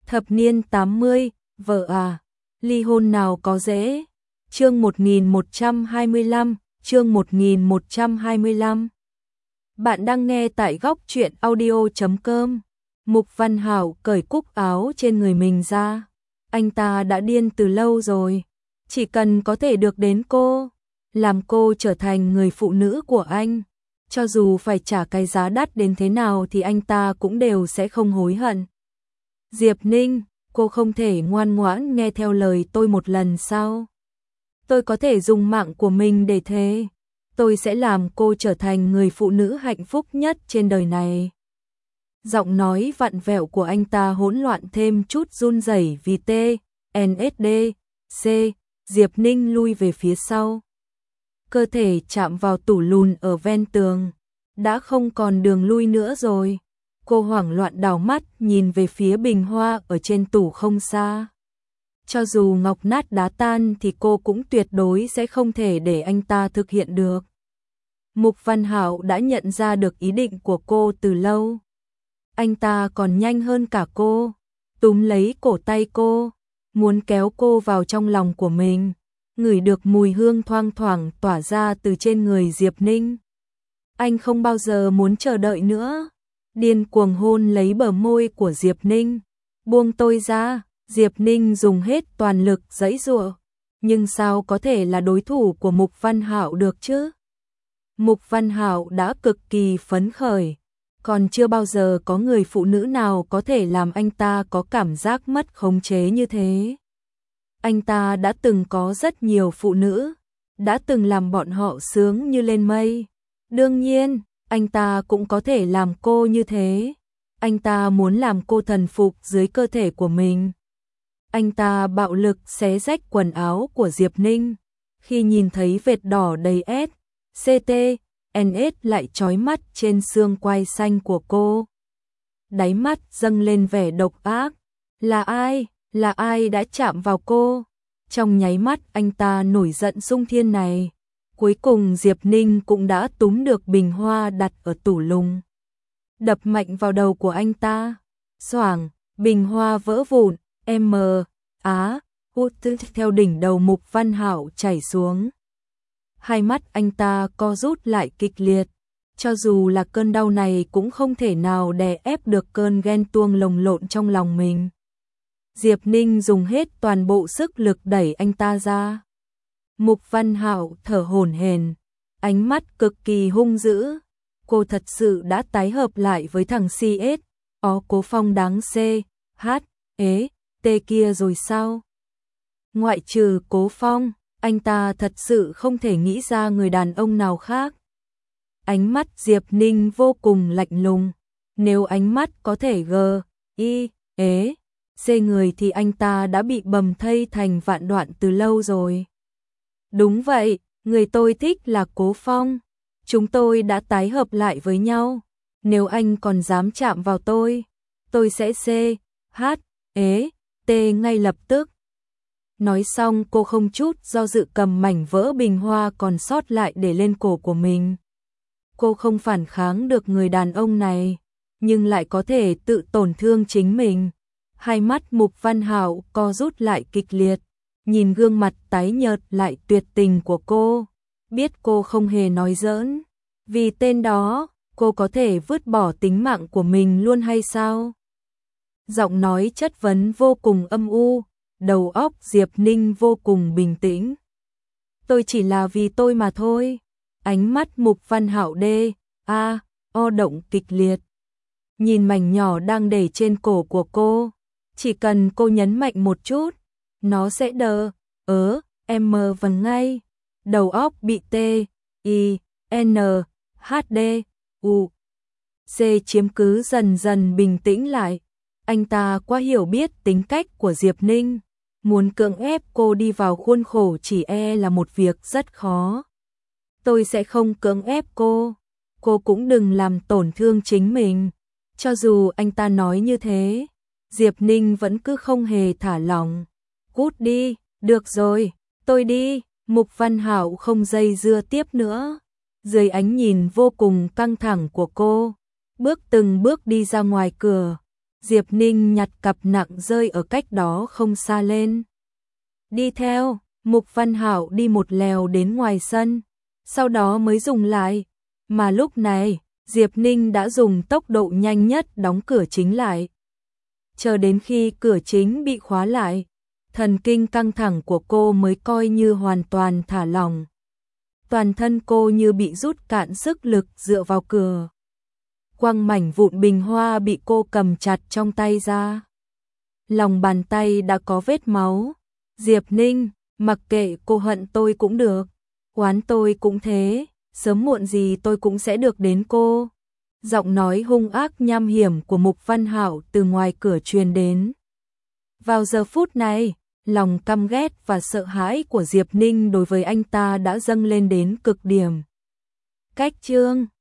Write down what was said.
Thập niên 80, vợ à, ly hôn nào có dễ. Chương 1125, chương 1125. Bạn đang nghe tại góc truyện audio.com. Mục Văn Hảo cởi cúc áo trên người mình ra. Anh ta đã điên từ lâu rồi. Chỉ cần có thể được đến cô, làm cô trở thành người phụ nữ của anh. Cho dù phải trả cái giá đắt đến thế nào thì anh ta cũng đều sẽ không hối hận. Diệp Ninh, cô không thể ngoan ngoãn nghe theo lời tôi một lần sao? Tôi có thể dùng mạng của mình để thề. Tôi sẽ làm cô trở thành người phụ nữ hạnh phúc nhất trên đời này. Giọng nói vặn vẹo của anh ta hỗn loạn thêm chút run rẩy vì TNSD. Diệp Ninh lui về phía sau. Cơ thể chạm vào tủ lùn ở ven tường. Đã không còn đường lui nữa rồi. Cô hoảng loạn đảo mắt nhìn về phía bình hoa ở trên tủ không xa. Cho dù ngọc nát đá tan thì cô cũng tuyệt đối sẽ không thể để anh ta thực hiện được. Mục Văn Hảo đã nhận ra được ý định của cô từ lâu. Anh ta còn nhanh hơn cả cô, túm lấy cổ tay cô, muốn kéo cô vào trong lòng của mình, ngửi được mùi hương thoang thoảng tỏa ra từ trên người Diệp Ninh. Anh không bao giờ muốn chờ đợi nữa, điên cuồng hôn lấy bờ môi của Diệp Ninh. Buông tôi ra, Diệp Ninh dùng hết toàn lực giãy giụa, nhưng sao có thể là đối thủ của Mục Văn Hảo được chứ? Mục Văn Hảo đã cực kỳ phấn khởi, còn chưa bao giờ có người phụ nữ nào có thể làm anh ta có cảm giác mất khống chế như thế. Anh ta đã từng có rất nhiều phụ nữ, đã từng làm bọn họ sướng như lên mây. Đương nhiên, anh ta cũng có thể làm cô như thế. Anh ta muốn làm cô thần phục dưới cơ thể của mình. Anh ta bạo lực xé rách quần áo của Diệp Ninh. Khi nhìn thấy vệt đỏ đầy SCT/NS lại chói mắt trên xương quai xanh của cô. Đáy mắt dâng lên vẻ độc ác. Là ai? Là ai đã chạm vào cô? Trong nháy mắt anh ta nổi giận xung thiên này. Cuối cùng Diệp Ninh cũng đã túm được bình hoa đặt ở tủ lùng. Đập mạnh vào đầu của anh ta. Xoảng, bình hoa vỡ vụn, hút theo đỉnh đầu Mục Văn Hảo chảy xuống. Hai mắt anh ta co rút lại kịch liệt. Cho dù là cơn đau này cũng không thể nào đè ép được cơn ghen tuông lồng lộn trong lòng mình. Diệp Ninh dùng hết toàn bộ sức lực đẩy anh ta ra. Mục Văn Hảo thở hổn hển, ánh mắt cực kỳ hung dữ. Cô thật sự đã tái hợp lại với thằng Cố Phong đáng T kia rồi sao? Ngoại trừ Cố Phong, anh ta thật sự không thể nghĩ ra người đàn ông nào khác. Ánh mắt Diệp Ninh vô cùng lạnh lùng. Nếu ánh mắt có thể người thì anh ta đã bị bầm thây thành vạn đoạn từ lâu rồi. Đúng vậy, người tôi thích là Cố Phong. Chúng tôi đã tái hợp lại với nhau. Nếu anh còn dám chạm vào tôi sẽ ngay lập tức. Nói xong cô không chút do dự cầm mảnh vỡ bình hoa còn sót lại để lên cổ của mình. Cô không phản kháng được người đàn ông này, nhưng lại có thể tự tổn thương chính mình. Hai mắt Mục Văn Hảo co rút lại kịch liệt, nhìn gương mặt tái nhợt lại tuyệt tình của cô, biết cô không hề nói giỡn. Vì tên đó, cô có thể vứt bỏ tính mạng của mình luôn hay sao? Giọng nói chất vấn vô cùng âm u, đầu óc Diệp Ninh vô cùng bình tĩnh. Tôi chỉ là vì tôi mà thôi. Ánh mắt Mục Văn Hảo động kịch liệt. Nhìn mảnh nhỏ đang để trên cổ của cô. Chỉ cần cô nhấn mạnh một chút, nó sẽ vần ngay. Đầu óc bị chiếm cứ dần dần bình tĩnh lại. Anh ta quá hiểu biết tính cách của Diệp Ninh. Muốn cưỡng ép cô đi vào khuôn khổ chỉ là một việc rất khó. Tôi sẽ không cưỡng ép cô. Cô cũng đừng làm tổn thương chính mình. Cho dù anh ta nói như thế, Diệp Ninh vẫn cứ không hề thả lỏng. Cút đi, được rồi, tôi đi. Mục Văn Hảo không dây dưa tiếp nữa. Dưới ánh nhìn vô cùng căng thẳng của cô, từng bước đi ra ngoài cửa. Diệp Ninh nhặt cặp nặng rơi ở cách đó không xa lên. Đi theo, Mục Văn Hạo đi một lèo đến ngoài sân, sau đó mới dùng lại. Mà lúc này, Diệp Ninh đã dùng tốc độ nhanh nhất đóng cửa chính lại. Chờ đến khi cửa chính bị khóa lại, thần kinh căng thẳng của cô mới coi như hoàn toàn thả lỏng. Toàn thân cô như bị rút cạn sức lực dựa vào cửa. Quăng mảnh vụn bình hoa bị cô cầm chặt trong tay ra. Lòng bàn tay đã có vết máu. Diệp Ninh, mặc kệ cô hận tôi cũng được, oán tôi cũng thế, sớm muộn gì tôi cũng sẽ được đến cô. Giọng nói hung ác nham hiểm của Mục Văn Hạo từ ngoài cửa truyền đến. Vào giờ phút này, lòng căm ghét và sợ hãi của Diệp Ninh đối với anh ta đã dâng lên đến cực điểm. Cách chương